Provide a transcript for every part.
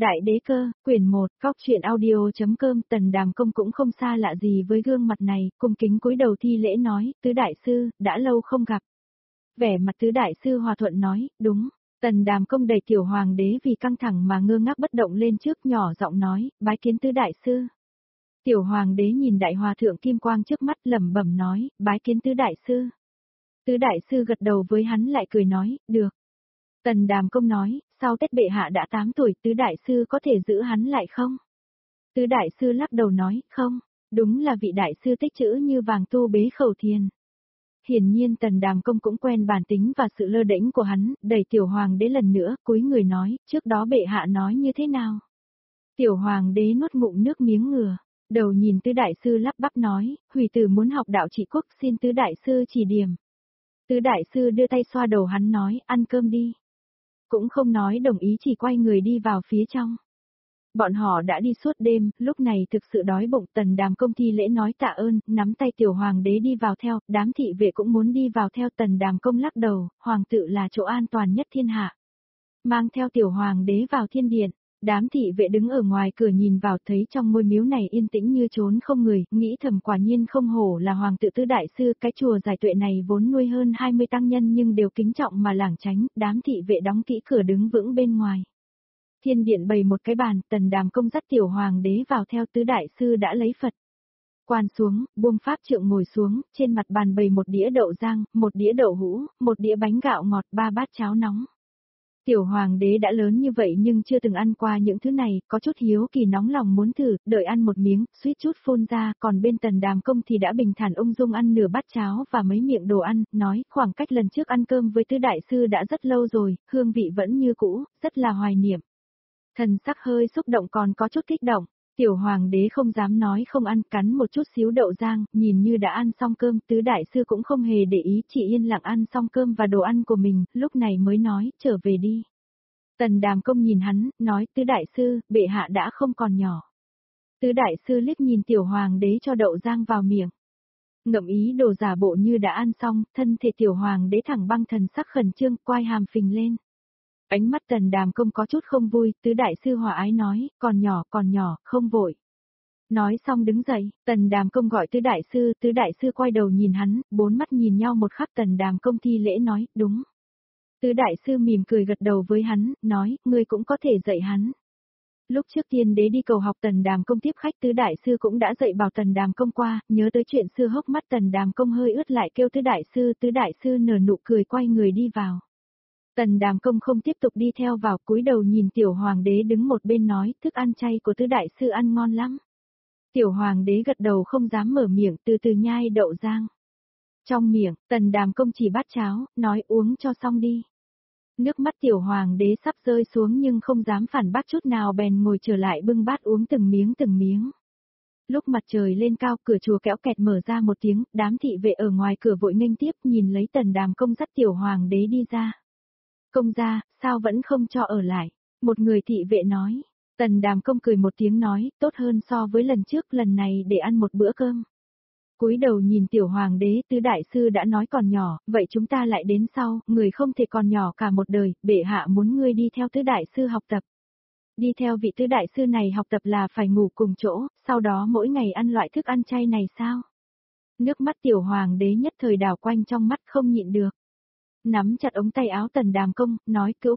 Đại đế cơ, quyển 1, Cóc truyện audio.com. Tần Đàm Công cũng không xa lạ gì với gương mặt này, cung kính cúi đầu thi lễ nói, tứ đại sư, đã lâu không gặp. Vẻ mặt tứ đại sư hòa thuận nói, đúng. Tần Đàm Công đẩy tiểu hoàng đế vì căng thẳng mà ngơ ngác bất động lên trước, nhỏ giọng nói, bái kiến tứ đại sư. Tiểu hoàng đế nhìn đại hòa thượng kim quang trước mắt, lẩm bẩm nói, bái kiến tứ đại sư. Tứ đại sư gật đầu với hắn, lại cười nói, được. Tần Đàm Công nói, sau Tết bệ hạ đã 8 tuổi, tứ đại sư có thể giữ hắn lại không? Tứ đại sư lắc đầu nói, không, đúng là vị đại sư tích trữ như vàng tu bế khẩu thiền. Hiển nhiên Tần Đàm Công cũng quen bản tính và sự lơ đễnh của hắn, đẩy tiểu hoàng đế lần nữa, cúi người nói, trước đó bệ hạ nói như thế nào? Tiểu hoàng đế nuốt ngụm nước miếng ngừa, đầu nhìn tứ đại sư lắp bắp nói, hủy tử muốn học đạo trị quốc, xin tứ đại sư chỉ điểm. Tứ đại sư đưa tay xoa đầu hắn nói, ăn cơm đi. Cũng không nói đồng ý, chỉ quay người đi vào phía trong. Bọn họ đã đi suốt đêm, lúc này thực sự đói bụng. Tần Đàm Công thi lễ nói tạ ơn, nắm tay tiểu hoàng đế đi vào theo, đám thị vệ cũng muốn đi vào theo. Tần Đàm Công lắc đầu, hoàng tự là chỗ an toàn nhất thiên hạ. Mang theo tiểu hoàng đế vào thiên điện, đám thị vệ đứng ở ngoài cửa nhìn vào, thấy trong ngôi miếu này yên tĩnh như trốn không người, nghĩ thầm quả nhiên không hổ là hoàng tự tứ đại sư. Cái chùa Giải Tuệ này vốn nuôi hơn 20 tăng nhân nhưng đều kính trọng mà lảng tránh, đám thị vệ đóng kỹ cửa đứng vững bên ngoài. Thiên điện bày một cái bàn, Tần Đàm Công dắt tiểu hoàng đế vào theo. Tứ đại sư đã lấy Phật quan xuống, buông pháp trượng ngồi xuống, trên mặt bàn bày một đĩa đậu rang, một đĩa đậu hũ, một đĩa bánh gạo ngọt, 3 bát cháo nóng. Tiểu hoàng đế đã lớn như vậy nhưng chưa từng ăn qua những thứ này, có chút hiếu kỳ nóng lòng muốn thử, đợi ăn một miếng, suýt chút phun ra, còn bên Tần Đàm Công thì đã bình thản ung dung ăn nửa bát cháo và mấy miệng đồ ăn, nói, khoảng cách lần trước ăn cơm với tứ đại sư đã rất lâu rồi, hương vị vẫn như cũ, rất là hoài niệm. Thần sắc hơi xúc động, còn có chút kích động. Tiểu hoàng đế không dám nói không ăn, cắn một chút xíu đậu rang, nhìn như đã ăn xong cơm, tứ đại sư cũng không hề để ý, chỉ yên lặng ăn xong cơm và đồ ăn của mình, lúc này mới nói, trở về đi. Tần Đàm Công nhìn hắn, nói, tứ đại sư, bệ hạ đã không còn nhỏ. Tứ đại sư liếc nhìn tiểu hoàng đế cho đậu rang vào miệng. Ngậm ý đồ giả bộ như đã ăn xong, thân thể tiểu hoàng đế thẳng băng, thần sắc khẩn trương, quai hàm phình lên. Ánh mắt Tần Đàm Công có chút không vui, tứ đại sư hòa ái nói, còn nhỏ, không vội. Nói xong đứng dậy, Tần Đàm Công gọi tứ đại sư quay đầu nhìn hắn, 4 mắt nhìn nhau một khắc. Tần Đàm Công thi lễ nói, đúng. Tứ đại sư mỉm cười gật đầu với hắn, nói, ngươi cũng có thể dạy hắn. Lúc trước tiên đế đi cầu học Tần Đàm Công tiếp khách, tứ đại sư cũng đã dạy bảo Tần Đàm Công qua, nhớ tới chuyện xưa hốc mắt Tần Đàm Công hơi ướt, lại kêu tứ đại sư nở nụ cười quay người đi vào. Tần Đàm Công không tiếp tục đi theo vào, cúi đầu nhìn tiểu hoàng đế đứng một bên nói, thức ăn chay của tứ đại sư ăn ngon lắm. Tiểu hoàng đế gật đầu không dám mở miệng, từ từ nhai đậu rang. Trong miệng, Tần Đàm Công chỉ bát cháo, nói uống cho xong đi. Nước mắt tiểu hoàng đế sắp rơi xuống nhưng không dám phản bác chút nào, bèn ngồi trở lại bưng bát uống từng miếng. Lúc mặt trời lên cao, cửa chùa kéo kẹt mở ra một tiếng, đám thị vệ ở ngoài cửa vội nghênh tiếp, nhìn lấy Tần Đàm Công dắt tiểu hoàng đế đi ra. Công gia, sao vẫn không cho ở lại? Một người thị vệ nói. Tần Đàm Công cười một tiếng nói, tốt hơn so với lần trước, lần này để ăn một bữa cơm. Cúi đầu nhìn tiểu hoàng đế, tứ đại sư đã nói còn nhỏ, vậy chúng ta lại đến sau, người không thể còn nhỏ cả một đời, bệ hạ muốn ngươi đi theo tứ đại sư học tập. Đi theo vị tứ đại sư này học tập là phải ngủ cùng chỗ, sau đó mỗi ngày ăn loại thức ăn chay này sao? Nước mắt tiểu hoàng đế nhất thời đảo quanh trong mắt, không nhịn được. Nắm chặt ống tay áo Tần Đàm Công, nói, cữu.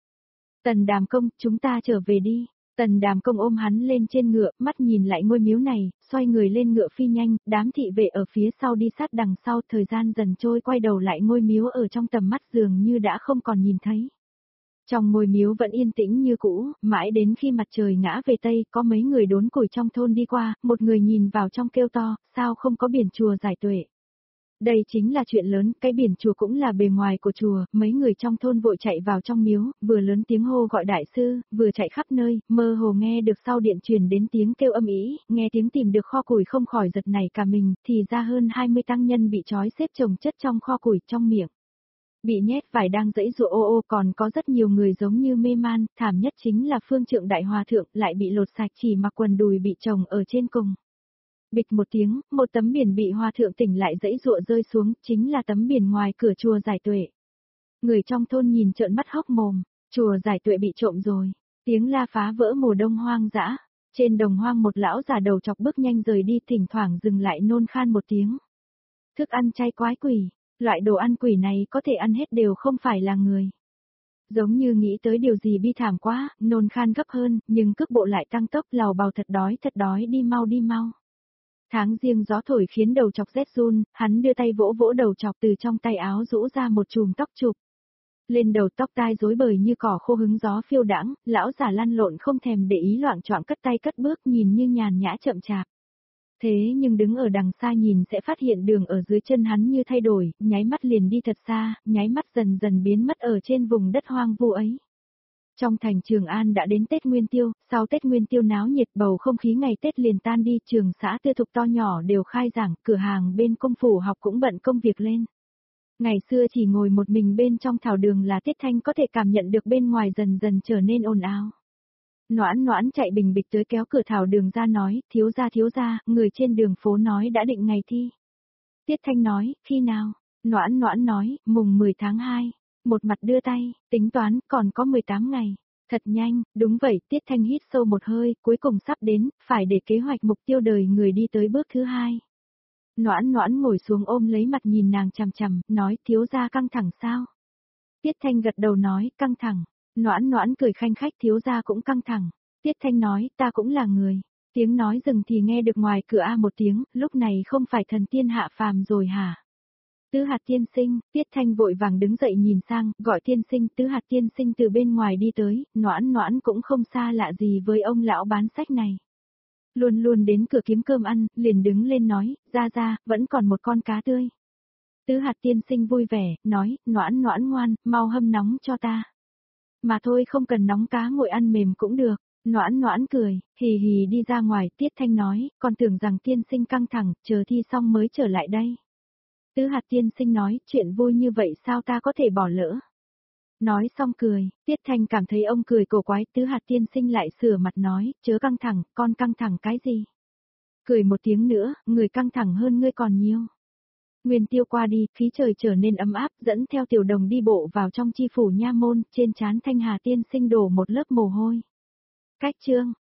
Tần Đàm Công, chúng ta trở về đi. Tần Đàm Công ôm hắn lên trên ngựa, mắt nhìn lại ngôi miếu này, xoay người lên ngựa phi nhanh, đám thị vệ ở phía sau đi sát đằng sau. Thời gian dần trôi, quay đầu lại ngôi miếu ở trong tầm mắt dường như đã không còn nhìn thấy. Trong ngôi miếu vẫn yên tĩnh như cũ, mãi đến khi mặt trời ngã về Tây, có mấy người đốn củi trong thôn đi qua, một người nhìn vào trong kêu to, sao không có biển chùa Giải Tuệ? Đây chính là chuyện lớn, cái biển chùa cũng là bề ngoài của chùa, mấy người trong thôn vội chạy vào trong miếu, vừa lớn tiếng hô gọi đại sư, vừa chạy khắp nơi, mơ hồ nghe được sau điện truyền đến tiếng kêu âm ĩ, nghe tiếng tìm được kho củi không khỏi giật nảy cả mình, thì ra hơn 20 tăng nhân bị trói xếp chồng chất trong kho củi, trong miệng bị nhét vải đang giãy giụa ô, còn có rất nhiều người giống như mê man, thảm nhất chính là Phương Trượng đại hòa thượng, lại bị lột sạch, chỉ mặc quần đùi bị chồng ở trên cùng. Bịch một tiếng, một tấm biển bị hòa thượng tỉnh lại giãy giụa rơi xuống, chính là tấm biển ngoài cửa chùa Giải Tuệ. Người trong thôn nhìn trợn mắt hốc mồm, chùa Giải Tuệ bị trộm rồi. Tiếng la phá vỡ mùa đông hoang dã. Trên đồng hoang một lão già đầu chọc bước nhanh rời đi, thỉnh thoảng dừng lại nôn khan một tiếng. Thức ăn chay quái quỷ, loại đồ ăn quỷ này có thể ăn hết đều không phải là người. Giống như nghĩ tới điều gì bi thảm quá, nôn khan gấp hơn, nhưng cước bộ lại tăng tốc, lào bào thật đói, đi mau đi mau. Tháng riêng gió thổi khiến đầu chọc rét run, hắn đưa tay vỗ vỗ đầu chọc, từ trong tay áo rũ ra một chùm tóc chụp. Lên đầu tóc tai rối bời như cỏ khô hứng gió phiêu đãng, lão già lăn lộn không thèm để ý, loạng choạng cất tay cất bước, nhìn như nhàn nhã chậm chạp. Thế nhưng đứng ở đằng xa nhìn sẽ phát hiện đường ở dưới chân hắn như thay đổi, nháy mắt liền đi thật xa, nháy mắt dần dần biến mất ở trên vùng đất hoang vu ấy. Trong thành Trường An đã đến Tết Nguyên Tiêu, sau Tết Nguyên Tiêu náo nhiệt, bầu không khí ngày Tết liền tan đi, trường xã tư thục to nhỏ đều khai giảng, cửa hàng bên công phủ học cũng bận công việc lên. Ngày xưa chỉ ngồi một mình bên trong thảo đường là Tiết Thanh có thể cảm nhận được bên ngoài dần dần trở nên ồn ào. Noãn Noãn chạy bình bịch tới kéo cửa thảo đường ra nói, thiếu gia, người trên đường phố nói đã định ngày thi. Tiết Thanh nói, khi nào? Noãn Noãn nói, mùng 10 tháng 2. Một mặt đưa tay, tính toán, còn có 18 ngày. Thật nhanh, đúng vậy, Tiết Thanh hít sâu một hơi, cuối cùng sắp đến, phải để kế hoạch mục tiêu đời người đi tới bước thứ 2. Noãn Noãn ngồi xuống ôm lấy mặt nhìn nàng chằm chằm, nói, thiếu gia căng thẳng sao? Tiết Thanh gật đầu nói, căng thẳng. Noãn Noãn cười khanh khách, thiếu gia cũng căng thẳng. Tiết Thanh nói, ta cũng là người. Tiếng nói dừng thì nghe được ngoài cửa a một tiếng, lúc này không phải thần tiên hạ phàm rồi hả? Tứ Hạt tiên sinh, Tiết Thanh vội vàng đứng dậy nhìn sang, gọi tiên sinh, Tứ Hạt tiên sinh từ bên ngoài đi tới, Noãn Noãn cũng không xa lạ gì với ông lão bán sách này. Luôn luôn đến cửa kiếm cơm ăn, liền đứng lên nói, ra, vẫn còn một con cá tươi. Tứ Hạt tiên sinh vui vẻ, nói, Noãn Noãn ngoan, mau hâm nóng cho ta. Mà thôi không cần nóng, cá nguội ăn mềm cũng được. Noãn Noãn cười, hì hì đi ra ngoài, Tiết Thanh nói, còn tưởng rằng tiên sinh căng thẳng, chờ thi xong mới trở lại đây. Tứ Hạt tiên sinh nói, chuyện vui như vậy sao ta có thể bỏ lỡ. Nói xong cười, Tiết Thanh cảm thấy ông cười cổ quái, Tứ Hạt tiên sinh lại sửa mặt nói, chớ căng thẳng, con căng thẳng cái gì. Cười một tiếng nữa, người căng thẳng hơn ngươi còn nhiều. Nguyên Tiêu qua đi, khí trời trở nên ấm áp, dẫn theo Tiểu Đồng đi bộ vào trong chi phủ nha môn, trên trán Thanh Hà tiên sinh đổ một lớp mồ hôi. Cách chương